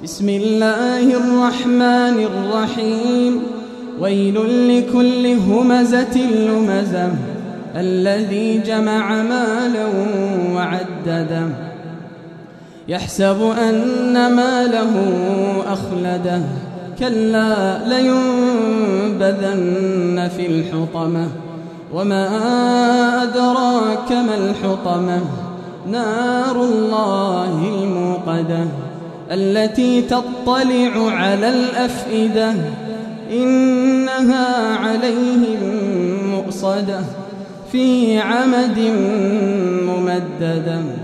بسم الله الرحمن الرحيم. ويل لكل همزة لمزة الذي جمع مالا وعدده يحسب أن ماله أخلده كلا لينبذن في الحطمة وما أدراك ما الحطمة نار الله الموقدة التي تطلع على الأفئدة إنها عليهم مؤصدة في عمد ممددة.